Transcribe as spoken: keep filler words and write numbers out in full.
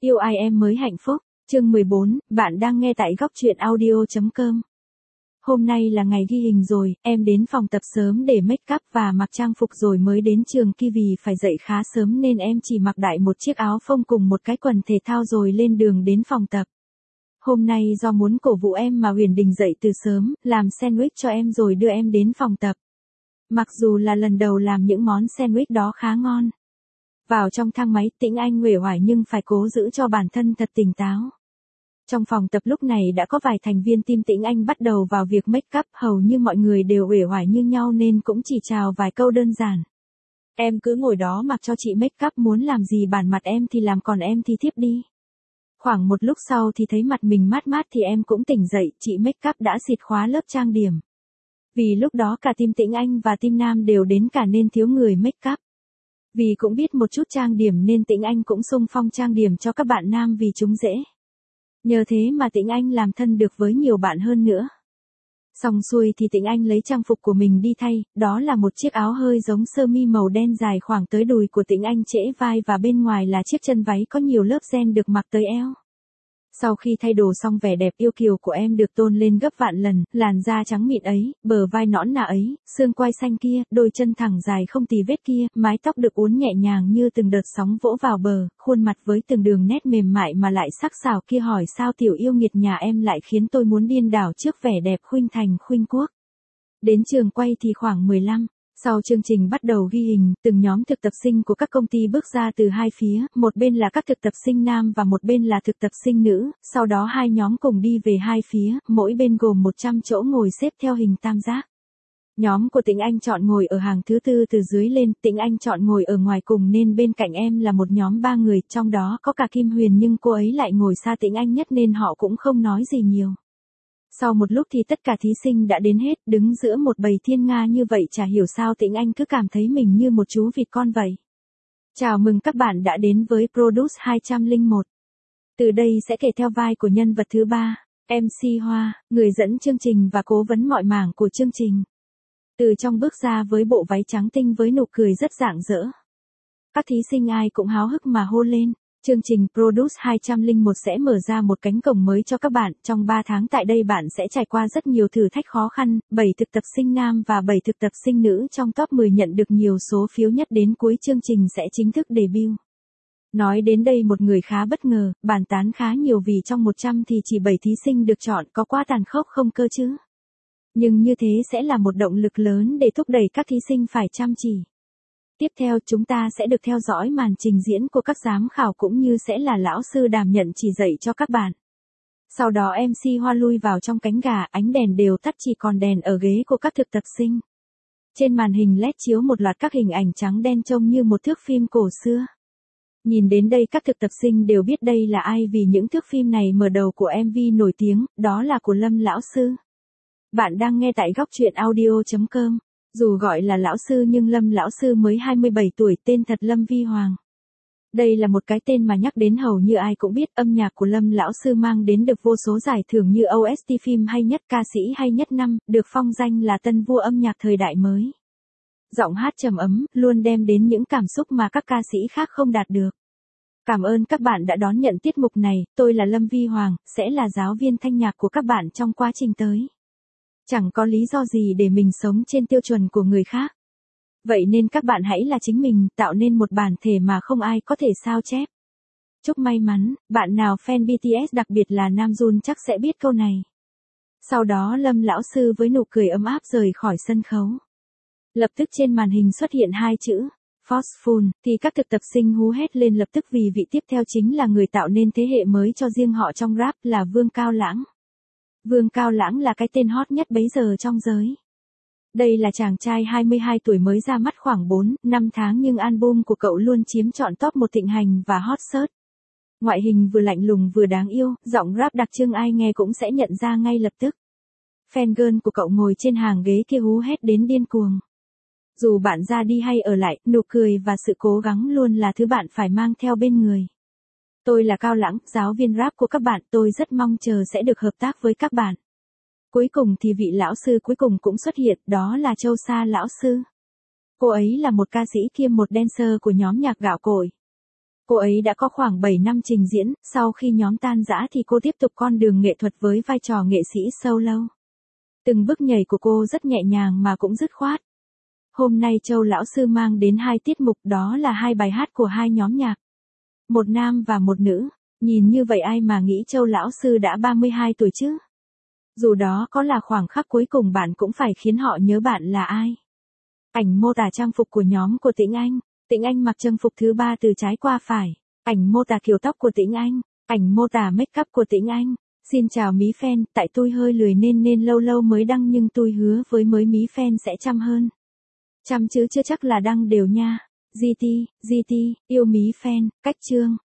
Yêu ai em mới hạnh phúc, chương mười bốn, bạn đang nghe tại góc truyện audio.com. Hôm nay là ngày ghi hình rồi, em đến phòng tập sớm để make up và mặc trang phục rồi mới đến trường kia vì phải dậy khá sớm nên em chỉ mặc đại một chiếc áo phông cùng một cái quần thể thao rồi lên đường đến phòng tập. Hôm nay do muốn cổ vũ em mà Huyền Đình dậy từ sớm, làm sandwich cho em rồi đưa em đến phòng tập. Mặc dù là lần đầu làm những món sandwich đó khá ngon. Vào trong thang máy, Tĩnh Anh uể oải nhưng phải cố giữ cho bản thân thật tỉnh táo. Trong phòng tập lúc này đã có vài thành viên team Tĩnh Anh bắt đầu vào việc make up, hầu như mọi người đều uể oải như nhau nên cũng chỉ chào vài câu đơn giản. Em cứ ngồi đó mặc cho chị make up, muốn làm gì bản mặt em thì làm, còn em thì thiếp đi. Khoảng một lúc sau thì thấy mặt mình mát mát thì em cũng tỉnh dậy, chị make up đã xịt khóa lớp trang điểm. Vì lúc đó cả team Tĩnh Anh và team Nam đều đến cả nên thiếu người make up. Vì cũng biết một chút trang điểm nên Tĩnh Anh cũng xung phong trang điểm cho các bạn nam vì chúng dễ. Nhờ thế mà Tĩnh Anh làm thân được với nhiều bạn hơn nữa. Xong xuôi thì Tĩnh Anh lấy trang phục của mình đi thay, đó là một chiếc áo hơi giống sơ mi màu đen dài khoảng tới đùi của Tĩnh Anh trễ vai và bên ngoài là chiếc chân váy có nhiều lớp ren được mặc tới eo. Sau khi thay đồ xong, vẻ đẹp yêu kiều của em được tôn lên gấp vạn lần, làn da trắng mịn ấy, bờ vai nõn nà ấy, xương quai xanh kia, đôi chân thẳng dài không tì vết kia, mái tóc được uốn nhẹ nhàng như từng đợt sóng vỗ vào bờ, khuôn mặt với từng đường nét mềm mại mà lại sắc sảo kia, hỏi sao tiểu yêu nghiệt nhà em lại khiến tôi muốn điên đảo trước vẻ đẹp khuynh thành khuynh quốc. Đến trường quay thì khoảng mười lăm. Sau chương trình bắt đầu ghi hình, từng nhóm thực tập sinh của các công ty bước ra từ hai phía, một bên là các thực tập sinh nam và một bên là thực tập sinh nữ, sau đó hai nhóm cùng đi về hai phía, mỗi bên gồm một trăm chỗ ngồi xếp theo hình tam giác. Nhóm của Tĩnh Anh chọn ngồi ở hàng thứ tư từ dưới lên, Tĩnh Anh chọn ngồi ở ngoài cùng nên bên cạnh em là một nhóm ba người, trong đó có cả Kim Huyền nhưng cô ấy lại ngồi xa Tĩnh Anh nhất nên họ cũng không nói gì nhiều. Sau một lúc thì tất cả thí sinh đã đến hết, đứng giữa một bầy thiên nga như vậy chả hiểu sao Tĩnh Anh cứ cảm thấy mình như một chú vịt con vậy. Chào mừng các bạn đã đến với Produce hai không một. Từ đây sẽ kể theo vai của nhân vật thứ ba, em xê Hoa, người dẫn chương trình và cố vấn mọi mảng của chương trình. Từ trong bước ra với bộ váy trắng tinh với nụ cười rất rạng rỡ. Các thí sinh ai cũng háo hức mà hô lên. Chương trình Produce hai không một sẽ mở ra một cánh cổng mới cho các bạn. Trong ba tháng tại đây bạn sẽ trải qua rất nhiều thử thách khó khăn. bảy thực tập sinh nam và bảy thực tập sinh nữ trong top mười nhận được nhiều số phiếu nhất đến cuối chương trình sẽ chính thức debut. Nói đến đây một người khá bất ngờ, bàn tán khá nhiều vì trong một trăm thì chỉ bảy thí sinh được chọn, có quá tàn khốc không cơ chứ? Nhưng như thế sẽ là một động lực lớn để thúc đẩy các thí sinh phải chăm chỉ. Tiếp theo chúng ta sẽ được theo dõi màn trình diễn của các giám khảo cũng như sẽ là lão sư đảm nhận chỉ dạy cho các bạn. Sau đó em xê Hoa lui vào trong cánh gà, ánh đèn đều tắt chỉ còn đèn ở ghế của các thực tập sinh. Trên màn hình led chiếu một loạt các hình ảnh trắng đen trông như một thước phim cổ xưa. Nhìn đến đây các thực tập sinh đều biết đây là ai vì những thước phim này mở đầu của em vê nổi tiếng, đó là của Lâm lão sư. Bạn đang nghe tại góc truyện audio.com. Dù gọi là lão sư nhưng Lâm lão sư mới hai mươi bảy tuổi, tên thật Lâm Vi Hoàng. Đây là một cái tên mà nhắc đến hầu như ai cũng biết, âm nhạc của Lâm lão sư mang đến được vô số giải thưởng như ô ét tê phim hay nhất, ca sĩ hay nhất năm, được phong danh là tân vua âm nhạc thời đại mới. Giọng hát trầm ấm, luôn đem đến những cảm xúc mà các ca sĩ khác không đạt được. Cảm ơn các bạn đã đón nhận tiết mục này, tôi là Lâm Vi Hoàng, sẽ là giáo viên thanh nhạc của các bạn trong quá trình tới. Chẳng có lý do gì để mình sống trên tiêu chuẩn của người khác. Vậy nên các bạn hãy là chính mình, tạo nên một bản thể mà không ai có thể sao chép. Chúc may mắn, bạn nào fan bê tê ét đặc biệt là Nam Jun chắc sẽ biết câu này. Sau đó Lâm lão sư với nụ cười ấm áp rời khỏi sân khấu. Lập tức trên màn hình xuất hiện hai chữ, Forceful, thì các thực tập sinh hú hét lên lập tức vì vị tiếp theo chính là người tạo nên thế hệ mới cho riêng họ trong rap là Vương Cao Lãng. Vương Cao Lãng là cái tên hot nhất bấy giờ trong giới. Đây là chàng trai hai mươi hai tuổi mới ra mắt khoảng bốn năm tháng nhưng album của cậu luôn chiếm trọn top một thịnh hành và hot search. Ngoại hình vừa lạnh lùng vừa đáng yêu, giọng rap đặc trưng ai nghe cũng sẽ nhận ra ngay lập tức. Fan girl của cậu ngồi trên hàng ghế kia hú hét đến điên cuồng. Dù bạn ra đi hay ở lại, nụ cười và sự cố gắng luôn là thứ bạn phải mang theo bên người. Tôi là Cao Lãng, giáo viên rap của các bạn, tôi rất mong chờ sẽ được hợp tác với các bạn. Cuối cùng thì vị lão sư cuối cùng cũng xuất hiện, đó là Châu Sa lão sư. Cô ấy là một ca sĩ kiêm một dancer của nhóm nhạc Gạo Cội. Cô ấy đã có khoảng bảy năm trình diễn, sau khi nhóm tan rã thì cô tiếp tục con đường nghệ thuật với vai trò nghệ sĩ solo. Từng bước nhảy của cô rất nhẹ nhàng mà cũng dứt khoát. Hôm nay Châu lão sư mang đến hai tiết mục, đó là hai bài hát của hai nhóm nhạc. Một nam và một nữ. Nhìn như vậy ai mà nghĩ Châu lão sư đã ba mươi hai tuổi chứ? Dù đó có là khoảng khắc cuối cùng bạn cũng phải khiến họ nhớ bạn là ai. Ảnh mô tả trang phục của nhóm của Tĩnh Anh. Tĩnh Anh mặc trang phục thứ ba từ trái qua phải. Ảnh mô tả kiểu tóc của Tĩnh Anh. Ảnh mô tả make up của Tĩnh Anh. Xin chào mí fan, tại tôi hơi lười nên nên lâu lâu mới đăng nhưng tôi hứa với mới mí fan sẽ chăm hơn. Chăm chứ chưa chắc là đăng đều nha. giê tê, giê tê, yêu mí fan, cách chương.